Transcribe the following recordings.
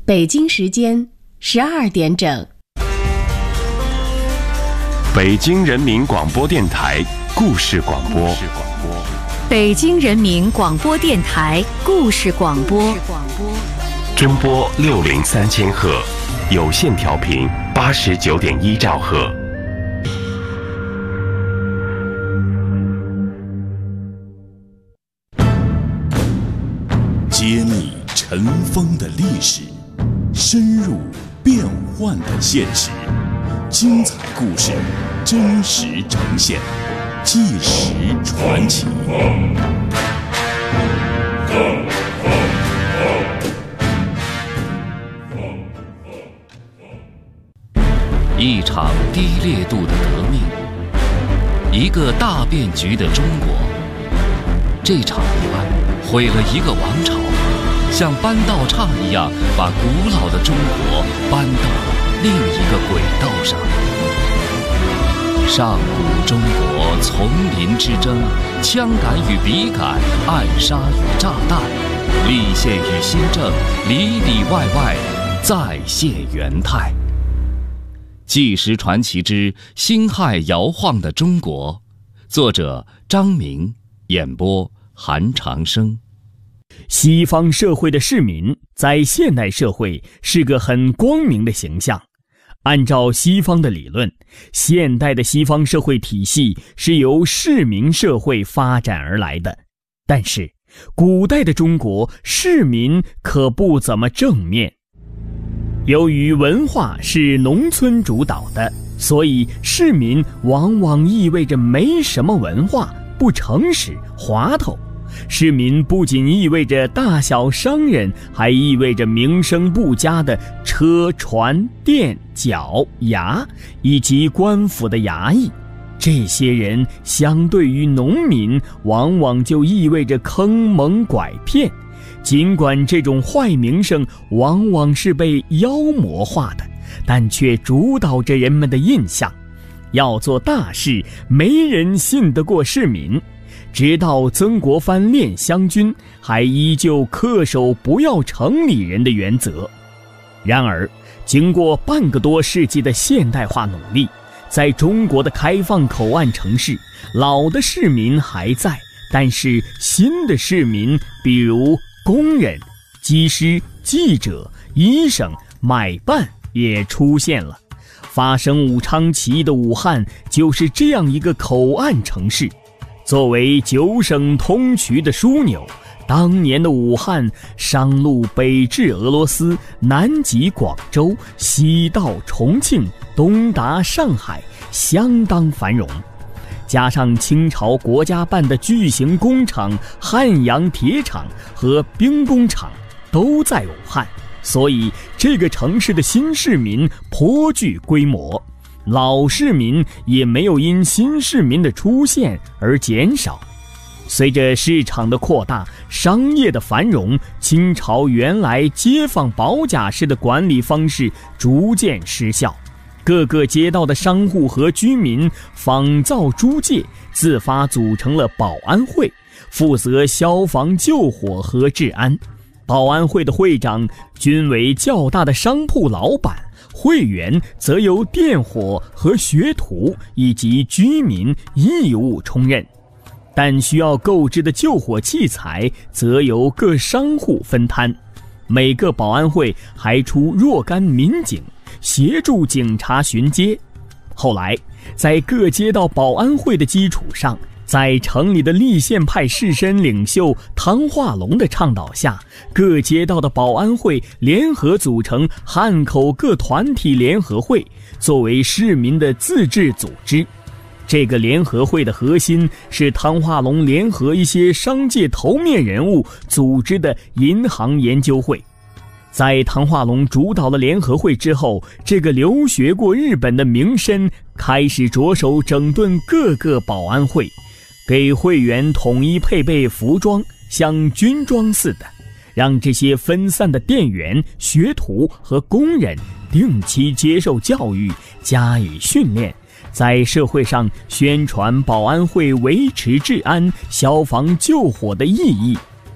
北京时间12点整。 北京人民广播电台故事广播。 北京人民广播电台故事广播。 中波603千赫，有线调频89.1兆赫。 揭秘尘封的历史，深入变幻的现实，精彩故事真实呈现，纪实传奇。 一场低烈度的革命，一个大变局的中国。这场意外毁了一个王朝，像搬道岔一样把古老的中国搬到了另一个轨道上。上古中国丛林之争，枪杆与笔杆，暗杀与炸弹，立宪与新政，里里外外再现元态。纪实传奇之辛亥摇晃的中国，作者张明，演播韩长生。 西方社会的市民在现代社会是个很光明的形象。按照西方的理论，现代的西方社会体系是由市民社会发展而来的。但是，古代的中国市民可不怎么正面。由于文化是农村主导的，所以市民往往意味着没什么文化，不诚实，滑头。市民不仅意味着大小商人，还意味着名声不佳的车船店脚衙以及官府的衙役。这些人相对于农民，往往就意味着坑蒙拐骗。尽管这种坏名声往往是被妖魔化的，但却主导着人们的印象。要做大事，没人信得过市民。直到曾国藩练湘军，还依旧恪守不要城里人的原则。然而，经过半个多世纪的现代化努力，在中国的开放口岸城市，老的市民还在，但是新的市民，比如工人、技师、记者、医生、买办也出现了。发生武昌起义的武汉就是这样一个口岸城市。作为9省通衢的枢纽，当年的武汉商路北至俄罗斯，南及广州，西到重庆，东达上海，相当繁荣。加上清朝国家办的巨型工厂汉阳铁厂和兵工厂都在武汉，所以这个城市的新市民颇具规模。老市民也没有因新市民的出现而减少。随着市场的扩大，商业的繁荣，清朝原来街坊保甲式的管理方式逐渐失效。各个街道的商户和居民仿造租界，自发组成了保安会，负责消防救火和治安。保安会的会长均为较大的商铺老板，会员则由电火和学徒以及居民义务充任，但需要购置的救火器材则由各商户分摊。每个保安会还出若干民警，协助警察巡街。后来，在各街道保安会的基础上，在城里的立宪派士绅领袖汤化龙的倡导下，各街道的保安会联合组成汉口各团体联合会，作为市民的自治组织。这个联合会的核心是汤化龙联合一些商界头面人物组织的银行研究会。在汤化龙主导了联合会之后，这个留学过日本的名绅开始着手整顿各个保安会，给会员统一配备服装，像军装似的，让这些分散的店员、学徒和工人定期接受教育，加以训练，在社会上宣传保安会维持治安、消防救火的意义，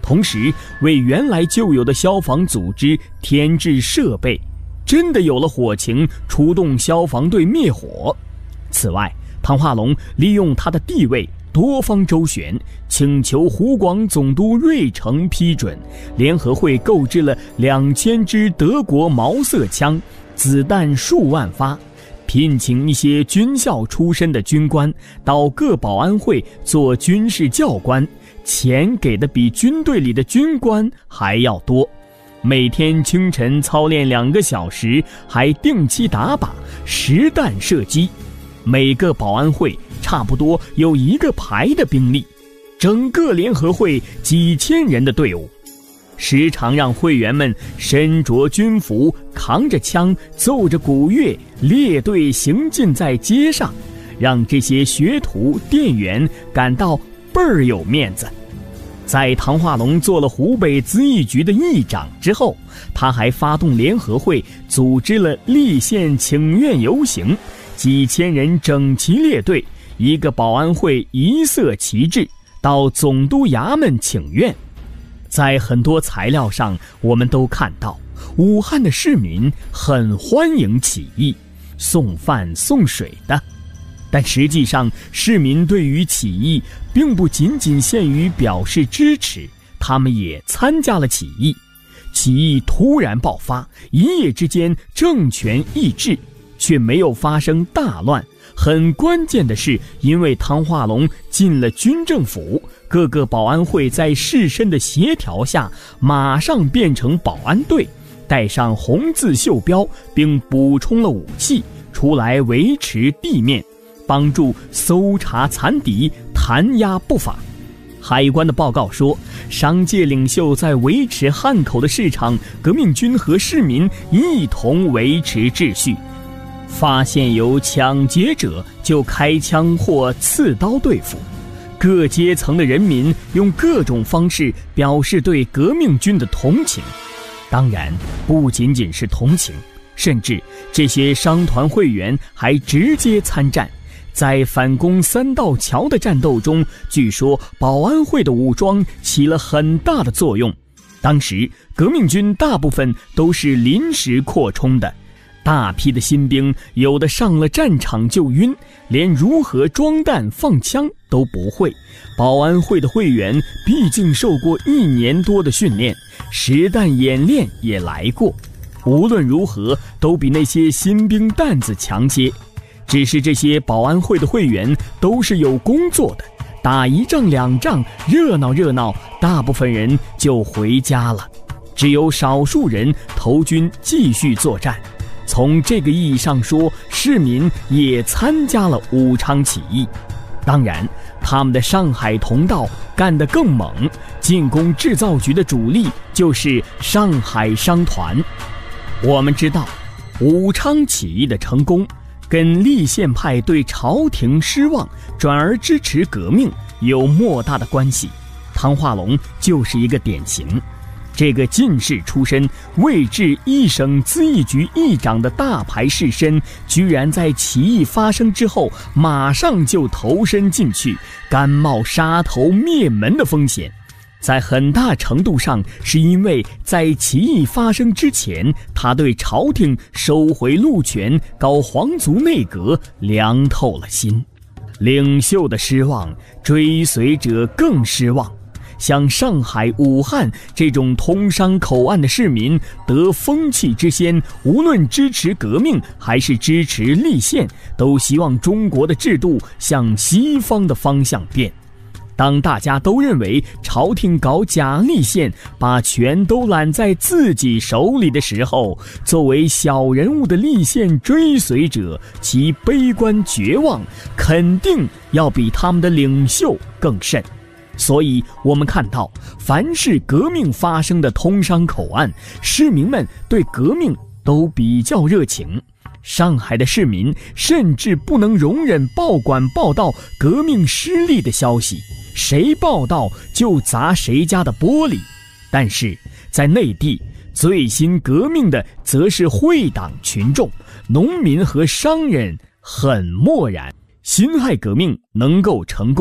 同时为原来就有的消防组织添置设备，真的有了火情，出动消防队灭火。此外，唐化龙利用他的地位多方周旋，请求湖广总督瑞成批准，联合会购置了2000支德国毛瑟枪，子弹数万发，聘请一些军校出身的军官到各保安会做军事教官，钱给的比军队里的军官还要多。每天清晨操练2个小时，还定期打靶、实弹射击。每个保安会差不多有1个排的兵力，整个联合会几千人的队伍，时常让会员们身着军服，扛着枪，奏着鼓乐，列队行进在街上，让这些学徒店员感到倍儿有面子。在唐化龙做了湖北咨议局的议长之后，他还发动联合会组织了蓟县请愿游行，几千人整齐列队，1个保安会1色旗帜，到总督衙门请愿。在很多材料上我们都看到，武汉的市民很欢迎起义，送饭送水的。但实际上，市民对于起义并不仅仅限于表示支持，他们也参加了起义。起义突然爆发，一夜之间政权易帜，却没有发生大乱。很关键的是，因为唐化龙进了军政府，各个保安会在士绅的协调下，马上变成保安队，带上红字袖标，并补充了武器，出来维持地面，帮助搜查残敌，弹压不法。海关的报告说，商界领袖在维持汉口的市场，革命军和市民一同维持秩序。发现有抢劫者就开枪或刺刀对付。各阶层的人民用各种方式表示对革命军的同情。当然，不仅仅是同情，甚至这些商团会员还直接参战。在反攻3道桥的战斗中，据说保安会的武装起了很大的作用。当时革命军大部分都是临时扩充的，大批的新兵有的上了战场就晕，连如何装弹放枪都不会。保安会的会员毕竟受过1年多的训练，实弹演练也来过，无论如何都比那些新兵担子强些。只是这些保安会的会员都是有工作的，打1仗2仗热闹热闹，大部分人就回家了，只有少数人投军继续作战。从这个意义上说，市民也参加了武昌起义。当然，他们的上海同道干得更猛，进攻制造局的主力就是上海商团。我们知道，武昌起义的成功跟蓟县派对朝廷失望转而支持革命有莫大的关系。唐化龙就是一个典型。这个进士出身、位至1省咨议局议长的大牌士绅，居然在起义发生之后马上就投身进去，甘冒杀头灭门的风险。在很大程度上是因为在起义发生之前，他对朝廷收回路权、搞皇族内阁凉透了心。领袖的失望，追随者更失望。像上海、武汉这种通商口岸的市民得风气之先，无论支持革命还是支持蓟县，都希望中国的制度向西方的方向变。当大家都认为朝廷搞假蓟县，把权都揽在自己手里的时候，作为小人物的蓟县追随者，其悲观绝望肯定要比他们的领袖更甚。所以我们看到，凡是革命发生的通商口岸，市民们对革命都比较热情。上海的市民甚至不能容忍报馆报道革命失利的消息，谁报道就砸谁家的玻璃。但是在内地，最新革命的则是会党群众，农民和商人很漠然。辛亥革命能够成功，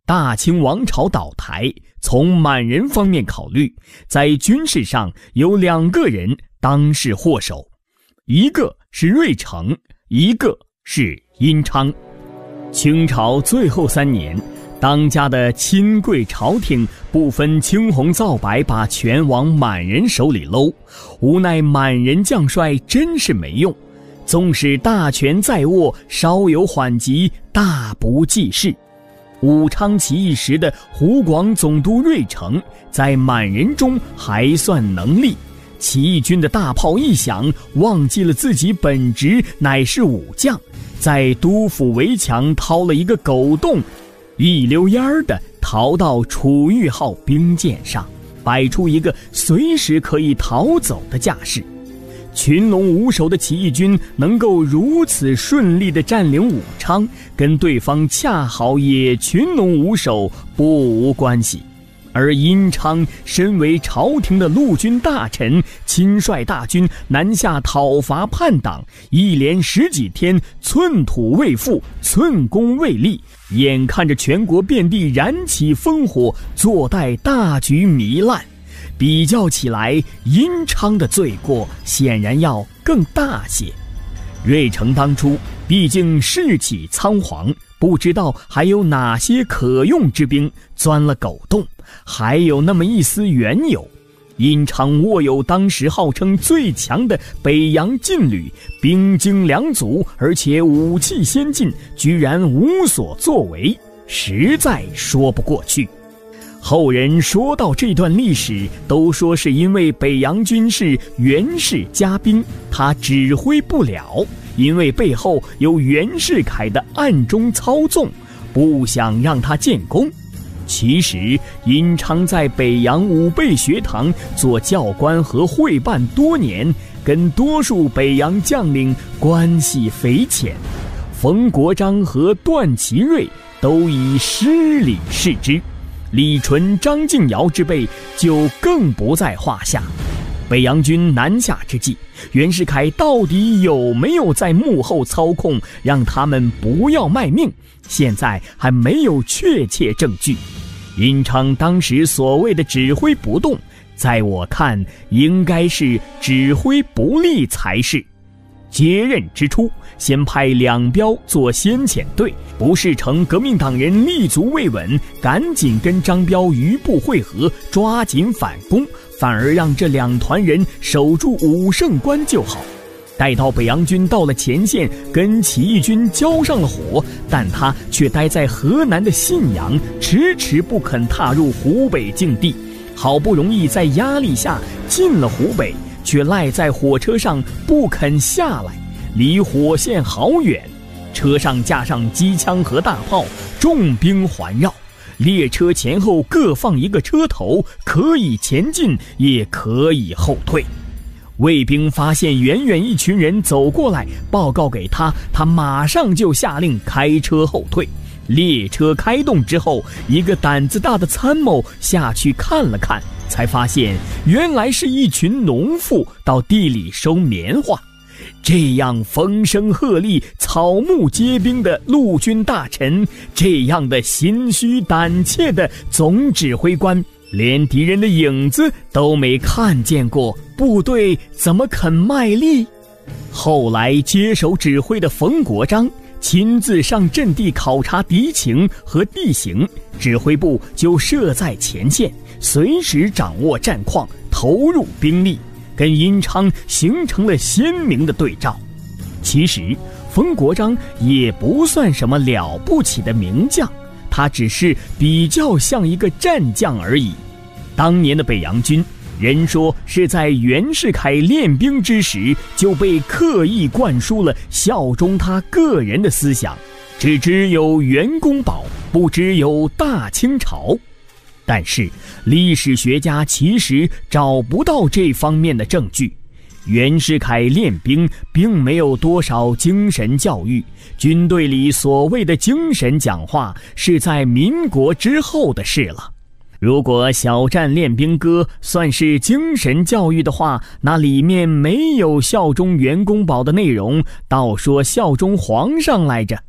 大清王朝倒台，从满人方面考虑，在军事上有2个人当是祸首，一个是瑞成，一个是殷昌。清朝最后3年，当家的亲贵朝廷不分青红皂白，把权往满人手里搂，无奈满人将帅真是没用，纵使大权在握，稍有缓急，大不济事。武昌起义时的湖广总督瑞成在满人中还算能力，起义军的大炮一响，忘记了自己本职乃是武将，在都府围墙掏了一个狗洞，一溜烟儿的逃到楚玉号兵舰上，摆出一个随时可以逃走的架势。群龙无首的起义军能够如此顺利地占领武昌，跟对方恰好也群龙无首，不无关系。而殷昌身为朝廷的陆军大臣，亲率大军南下讨伐叛党，一连10几天，寸土未覆，寸功未立，眼看着全国遍地燃起烽火，坐待大局糜烂。比较起来，殷昌的罪过显然要更大些。瑞成当初毕竟士气仓皇，不知道还有哪些可用之兵，钻了狗洞，还有那么一丝缘由。殷昌握有当时号称最强的北洋劲旅，兵精粮足，而且武器先进，居然无所作为，实在说不过去。后人说到这段历史，都说是因为北洋军是袁氏家兵，他指挥不了，因为背后有袁世凯的暗中操纵，不想让他建功。其实殷昌在北洋武备学堂做教官和会办多年，跟多数北洋将领关系匪浅，冯国璋和段祺瑞都以失礼视之，李纯、张敬尧之辈就更不在话下。北洋军南下之际，袁世凯到底有没有在幕后操控，让他们不要卖命，现在还没有确切证据。殷昌当时所谓的指挥不动，在我看应该是指挥不力才是。接任之初，先派两彪做先遣队，不是成革命党人立足未稳，赶紧跟张彪余部会合，抓紧反攻，反而让这两团人守住武胜关就好。待到北洋军到了前线，跟起义军交上了火，但他却待在河南的信阳，迟迟不肯踏入湖北境地。好不容易在压力下进了湖北，却赖在火车上不肯下来，离火线好远。车上架上机枪和大炮，重兵环绕，列车前后各放一个车头，可以前进，也可以后退。卫兵发现远远一群人走过来，报告给他，他马上就下令开车后退。列车开动之后，一个胆子大的参谋下去看了看，才发现原来是一群农妇到地里收棉花。这样风声鹤唳、草木皆兵的陆军大臣，这样的心虚胆怯的总指挥官，连敌人的影子都没看见过，部队怎么肯卖力？后来接手指挥的冯国璋亲自上阵地考察敌情和地形，指挥部就设在前线，随时掌握战况，投入兵力，跟殷昌形成了鲜明的对照。其实冯国璋也不算什么了不起的名将，他只是比较像一个战将而已。当年的北洋军，人说是在袁世凯练兵之时就被刻意灌输了效忠他个人的思想，只知有袁公保，不知有大清朝。但是历史学家其实找不到这方面的证据。袁世凯练兵并没有多少精神教育，军队里所谓的精神讲话是在民国之后的事了。如果小站练兵歌算是精神教育的话，那里面没有效忠袁公保的内容，倒说效忠皇上来着。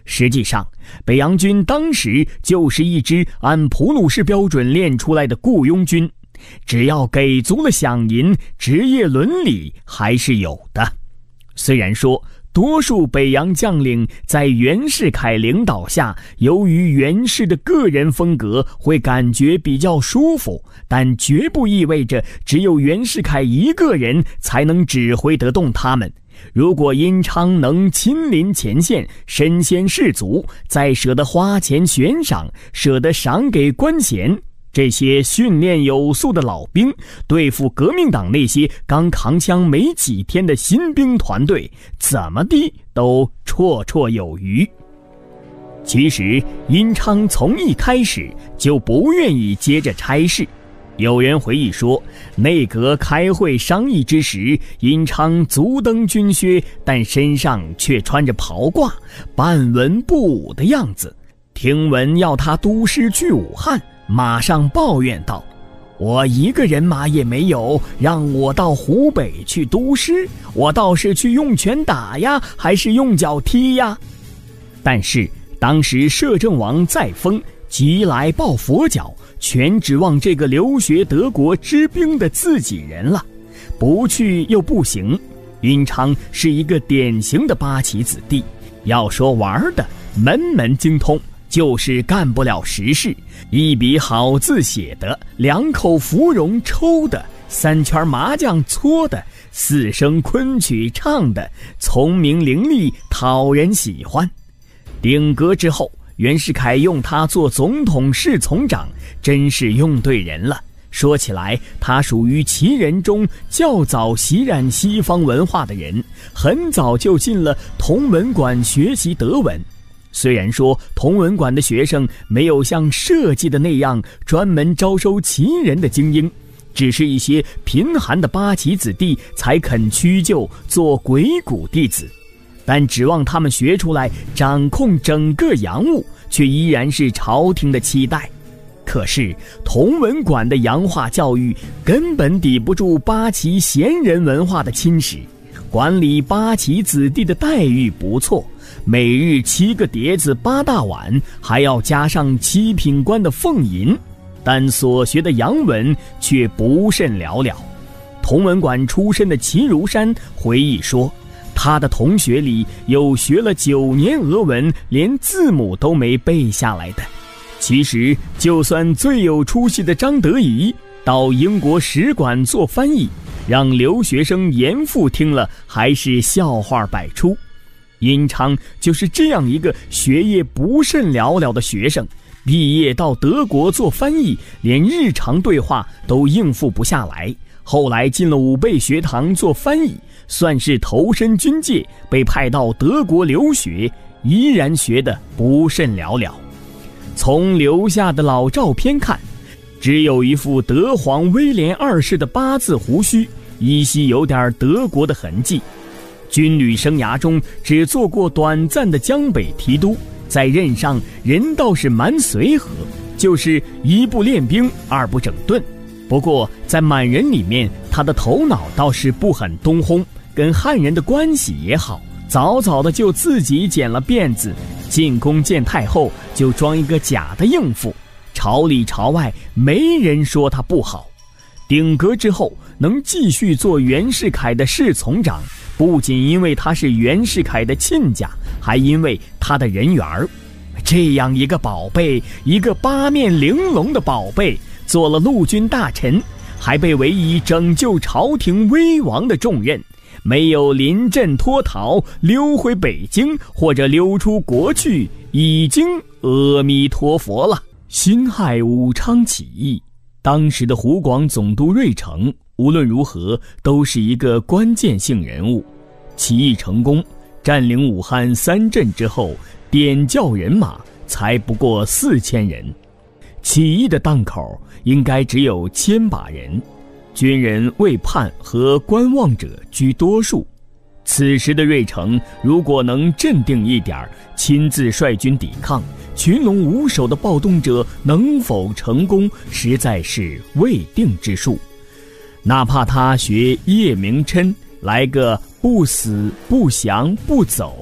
实际上，北洋军当时就是一支按普鲁士标准练出来的雇佣军，只要给足了饷银，职业伦理还是有的。虽然说多数北洋将领在袁世凯领导下，由于袁氏的个人风格会感觉比较舒服，但绝不意味着只有袁世凯一个人才能指挥得动他们。如果殷昌能亲临前线，身先士卒，再舍得花钱悬赏，舍得赏给官衔，这些训练有素的老兵对付革命党那些刚扛枪没几天的新兵团队，怎么地都绰绰有余。其实殷昌从一开始就不愿意接着差事。有人回忆说，内阁开会商议之时，殷昌足蹬军靴，但身上却穿着袍褂，半文不武的样子。听闻要他督师去武汉，马上抱怨道：“我一个人马也没有，让我到湖北去督师，我倒是去用拳打呀，还是用脚踢呀？”但是当时摄政王载沣急来抱佛脚，全指望这个留学德国支兵的自己人了，不去又不行。殷昌是一个典型的八旗子弟，要说玩的门门精通，就是干不了实事。一笔好字写的，两口芙蓉抽的，三圈麻将搓的，四声昆曲唱的，聪明伶俐，讨人喜欢。顶革之后，袁世凯用他做总统侍从长，真是用对人了。说起来，他属于旗人中较早习染西方文化的人，很早就进了同文馆学习德文。虽然说同文馆的学生没有像设计的那样专门招收旗人的精英，只是一些贫寒的八旗子弟才肯屈就做鬼谷弟子，但指望他们学出来掌控整个洋务，却依然是朝廷的期待。可是同文馆的洋化教育根本抵不住八旗闲人文化的侵蚀，管理八旗子弟的待遇不错，每日7个碟子8大碗，还要加上7品官的俸银，但所学的洋文却不甚了了。同文馆出身的齐如山回忆说，他的同学里有学了9年俄文，连字母都没背下来的。其实就算最有出息的张德仪到英国使馆做翻译，让留学生严复听了还是笑话百出。殷昌就是这样一个学业不甚了了的学生，毕业到德国做翻译，连日常对话都应付不下来，后来进了武备学堂做翻译，算是投身军界，被派到德国留学，依然学得不甚了了。从留下的老照片看，只有一副德皇威廉2世的8字胡须，依稀有点德国的痕迹。军旅生涯中只做过短暂的江北提督，在任上人倒是蛮随和，就是1不练兵，2不整顿。不过在满人里面，他的头脑倒是不很东烘，跟汉人的关系也好，早早的就自己剪了辫子，进宫见太后就装一个假的应付，朝里朝外没人说他不好。顶革之后能继续做袁世凯的侍从长，不仅因为他是袁世凯的亲家，还因为他的人缘儿。这样一个宝贝，一个8面玲珑的宝贝，做了陆军大臣，还被委以拯救朝廷危亡的重任，没有临阵脱逃溜回北京或者溜出国去，已经阿弥陀佛了。辛亥武昌起义，当时的湖广总督瑞成无论如何都是一个关键性人物。起义成功，占领武汉3镇之后，点教人马才不过4000人。起义的档口应该只有1000把人，军人畏叛和观望者居多数。此时的瑞成如果能镇定一点，亲自率军抵抗，群龙无首的暴动者能否成功，实在是未定之数。哪怕他学叶明琛来个不死不降不走，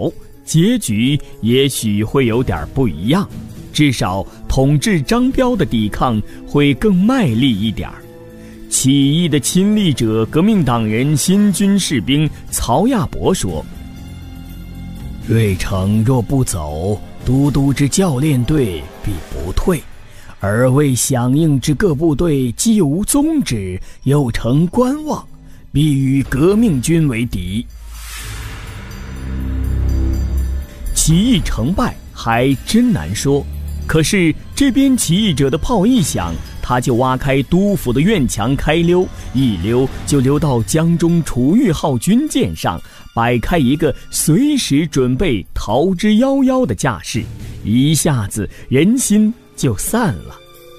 结局也许会有点不一样，至少统治张彪的抵抗会更卖力一点。起义的亲历者革命党人新军士兵曹亚伯说，瑞成若不走，都督之教练队必不退，而为响应之各部队既无宗旨，又成观望，必与革命军为敌。起义成败还真难说，可是这边起义者的炮一响，他就挖开督府的院墙开溜，一溜就溜到江中楚玉号军舰上，摆开一个随时准备逃之夭夭的架势，一下子人心就散了。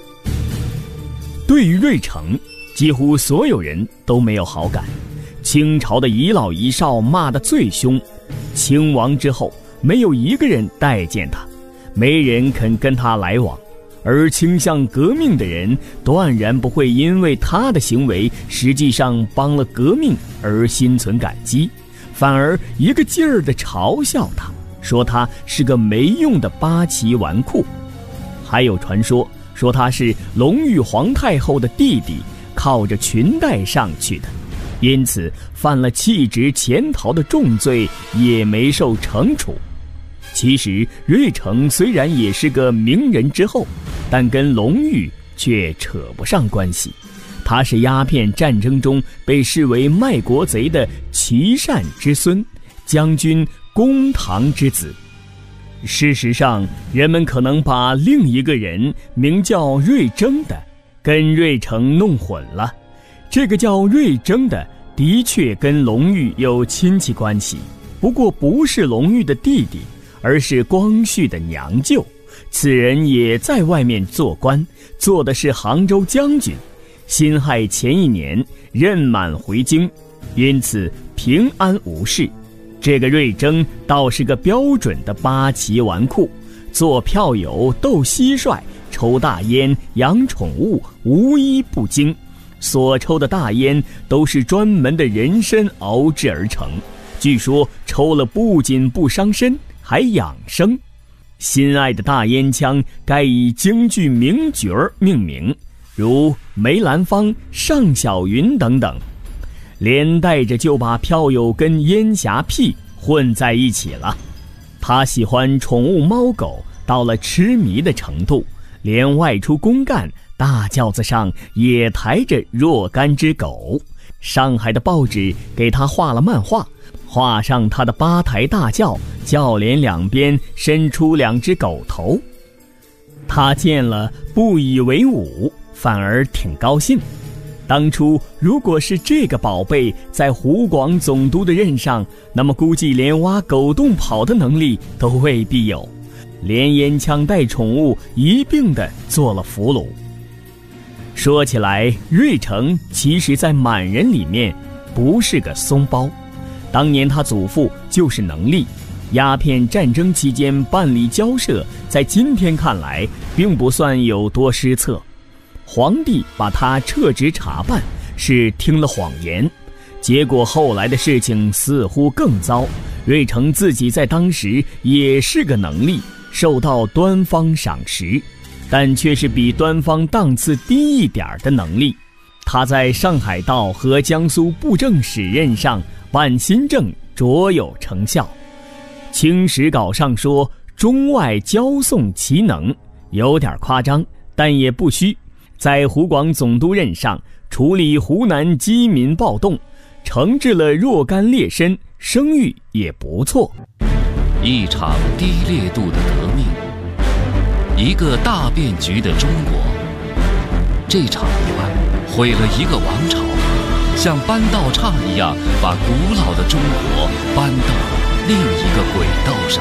对于瑞成，几乎所有人都没有好感，清朝的遗老遗少骂得最凶，清亡之后没有一个人待见他，没人肯跟他来往，而倾向革命的人断然不会因为他的行为实际上帮了革命而心存感激，反而一个劲儿地嘲笑他，说他是个没用的八旗纨绔。还有传说说他是隆裕皇太后的弟弟，靠着裙带上去的，因此犯了弃职潜逃的重罪，也没受惩处。其实瑞成虽然也是个名人之后，但跟隆裕却扯不上关系。他是鸦片战争中被视为卖国贼的琦善之孙，将军公堂之子。事实上，人们可能把另一个人名叫瑞征的跟瑞成弄混了。这个叫瑞征的的确跟隆裕有亲戚关系，不过不是隆裕的弟弟，而是光绪的娘舅。此人也在外面做官，做的是杭州将军。辛亥前一年任满回京，因此平安无事。这个瑞征倒是个标准的八旗纨绔，做票友，斗蟋蟀，抽大烟，养宠物，无一不精。所抽的大烟都是专门的人参熬制而成，据说抽了不仅不伤身，还养生。心爱的大烟枪该以京剧名角命名，如梅兰芳、尚小云等等，连带着就把票友跟烟霞屁混在一起了。他喜欢宠物猫狗到了痴迷的程度，连外出公干大轿子上也抬着若干只狗。上海的报纸给他画了漫画，画上他的八抬大轿，轿帘两边伸出两只狗头。他见了不以为忤，反而挺高兴。当初如果是这个宝贝在湖广总督的任上，那么估计连挖狗洞跑的能力都未必有，连烟枪带宠物一并的做了俘虏。说起来，瑞成其实在满人里面不是个松包，当年他祖父就是能力。鸦片战争期间办理交涉，在今天看来并不算有多失策。皇帝把他撤职查办，是听了谎言，结果后来的事情似乎更糟。瑞成自己在当时也是个能力，受到端方赏识，但却是比端方档次低一点的能力。他在上海道和江苏布政使任上办新政卓有成效。清史稿上说中外交送其能，有点夸张，但也不虚。在湖广总督任上处理湖南饥民暴动，惩治了若干劣绅，声誉也不错。 一场低烈度的革命，一个大变局的中国。这场意外毁了一个王朝，像搬道岔一样把古老的中国搬到了另一个轨道上。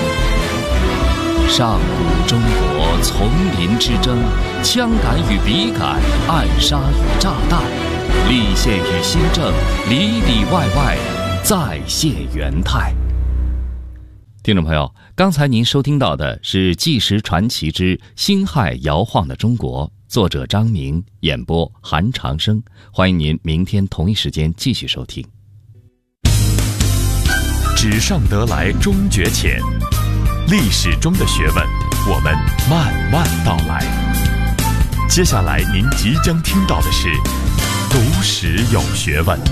上古中国丛林之争，枪杆与笔杆，暗杀与炸弹，立宪与新政，里里外外再现元泰。听众朋友，刚才您收听到的是《纪实传奇之辛亥摇晃的中国》，作者张明，演播韩长生。欢迎您明天同一时间继续收听。 纸上得来终觉浅，历史中的学问，我们慢慢道来。接下来您即将听到的是读史有学问。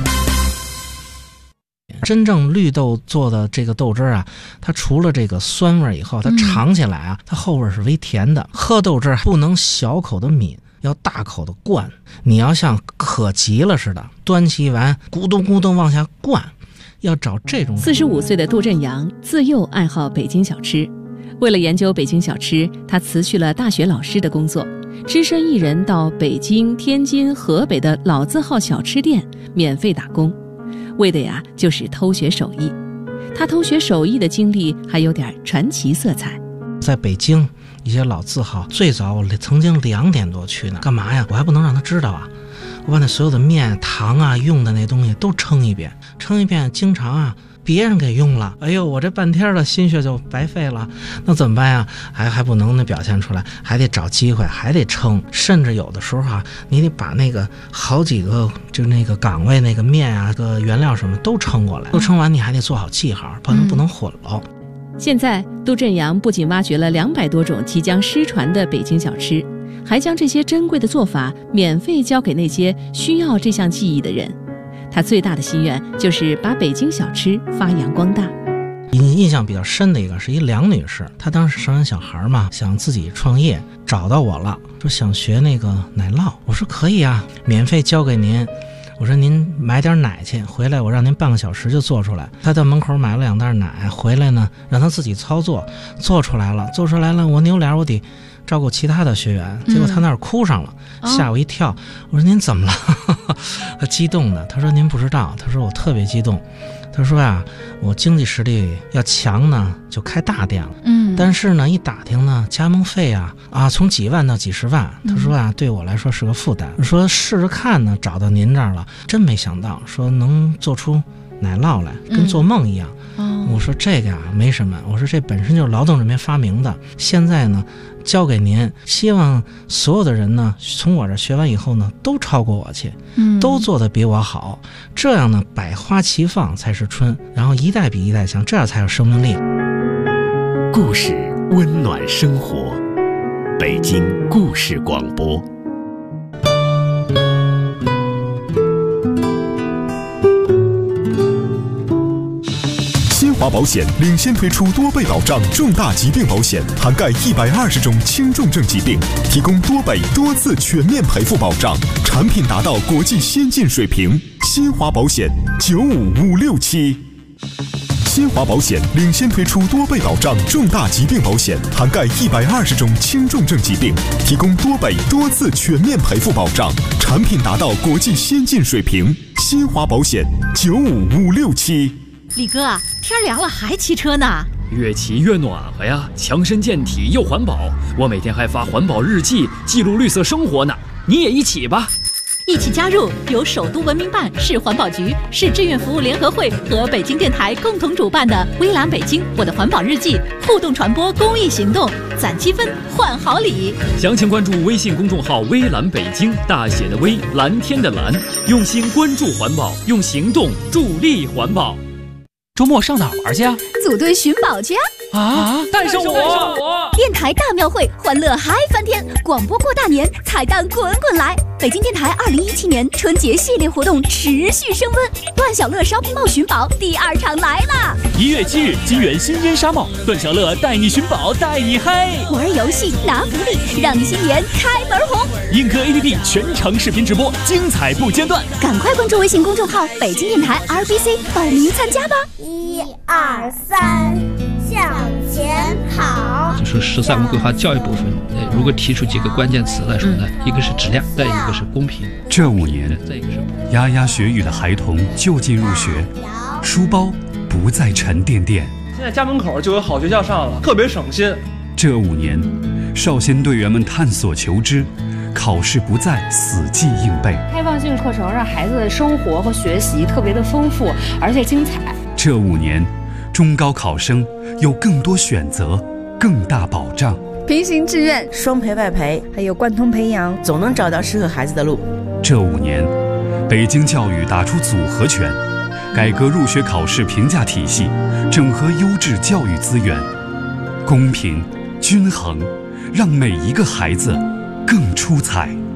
真正绿豆做的这个豆汁啊，它除了这个酸味以后，它尝起来啊，它后味是微甜的。喝豆汁不能小口的抿，要大口的灌。你要像渴急了似的，端起一碗咕咚咕咚往下灌，要找这种。 45岁的杜振阳自幼爱好北京小吃，为了研究北京小吃，他辞去了大学老师的工作，只身一人到北京、天津、河北的老字号小吃店免费打工，为的呀就是偷学手艺。他偷学手艺的经历还有点传奇色彩。 在北京一些老字号，最早我曾经2点多去呢，干嘛呀？我还不能让他知道啊！我把那所有的面、糖啊用的那东西都称一遍，经常啊别人给用了，哎呦，我这半天的心血就白费了。那怎么办呀？还不能表现出来，还得找机会，还得称。甚至有的时候啊，你得把那个好几个就那个岗位那个面啊、个原料什么都称过来，都称完你还得做好记号，不能混了。 现在杜振阳不仅挖掘了200多种即将失传的北京小吃，还将这些珍贵的做法免费教给那些需要这项技艺的人。他最大的心愿就是把北京小吃发扬光大。 印象比较深的一个是一梁女士，她当时生完小孩嘛，想自己创业，找到我了，说想学那个奶酪。我说可以啊，免费教给您。我说您买点奶去，回来我让您半个小时就做出来。他到门口买了2袋奶，回来呢让他自己操作，做出来了，我扭脸我得照顾其他的学员，结果他那儿哭上了，吓我一跳。我说您怎么了？他激动的，他说您不知道，他说我特别激动。他说啊，我经济实力要强呢，就开大店了。但是呢，一打听呢，加盟费啊，从几万到几十万。他说啊，对我来说是个负担。说试试看呢，找到您这儿了，真没想到，说能做出奶酪来，跟做梦一样。我说这个啊没什么，我说这本身就是劳动人民发明的，现在呢交给您，希望所有的人呢从我这学完以后呢都超过我去，都做得比我好，这样呢百花齐放才是春，然后一代比一代强，这样才有生命力。 故事温暖生活，北京故事广播。 新华保险领先推出多倍保障重大疾病保险，涵盖120种轻重症疾病，提供多倍多次全面赔付保障，产品达到国际先进水平。新华保险95567。新华保险领先推出多倍保障重大疾病保险，涵盖120种轻重症疾病，提供多倍多次全面赔付保障，产品达到国际先进水平。新华保险95567。 李哥，天凉了还骑车呢？ 越骑越暖和呀，强身健体又环保。我每天还发环保日记，记录绿色生活呢。你也一起吧。 一起加入由首都文明办、市环保局、市志愿服务联合会和北京电台共同主办的微蓝北京我的环保日记互动传播公益行动，攒积分换好礼。 详情关注微信公众号微蓝北京，大写的微，蓝天的蓝，用心关注环保，用行动助力环保。 周末上哪儿玩去啊？ 组队寻宝去啊！带上我！ 电台大庙会，欢乐嗨翻天！广播过大年，彩蛋滚滚来！北京电台2017年春节系列活动持续升温，段小乐烧瓶帽寻宝第2场来啦！1 月7日，金源新烟纱帽，段小乐带你寻宝，带你嗨！ 玩游戏拿福利，让你新年开门红！ 映客 APP 全程视频直播，精彩不间断！ 赶快关注微信公众号北京电台 RBC 报名参加吧 ！1、2、3，向前跑。 就是13个规划教育部分，如果提出几个关键词来说呢，一个是质量，再一个是公平。 这5年，牙牙学语的孩童就近入学，书包不再沉甸甸。 现在家门口就有好学校上了，特别省心。 这5年，少先队员们探索求知，考试不再死记硬背。 开放性课程让孩子的生活和学习特别的丰富，而且精彩。 这5年，中高考生有更多选择，更大保障。 平行志愿、双培外培，还有贯通培养，总能找到适合孩子的路。 这5年，北京教育打出组合拳， 改革入学考试评价体系，整合优质教育资源，公平均衡，让每一个孩子更出彩。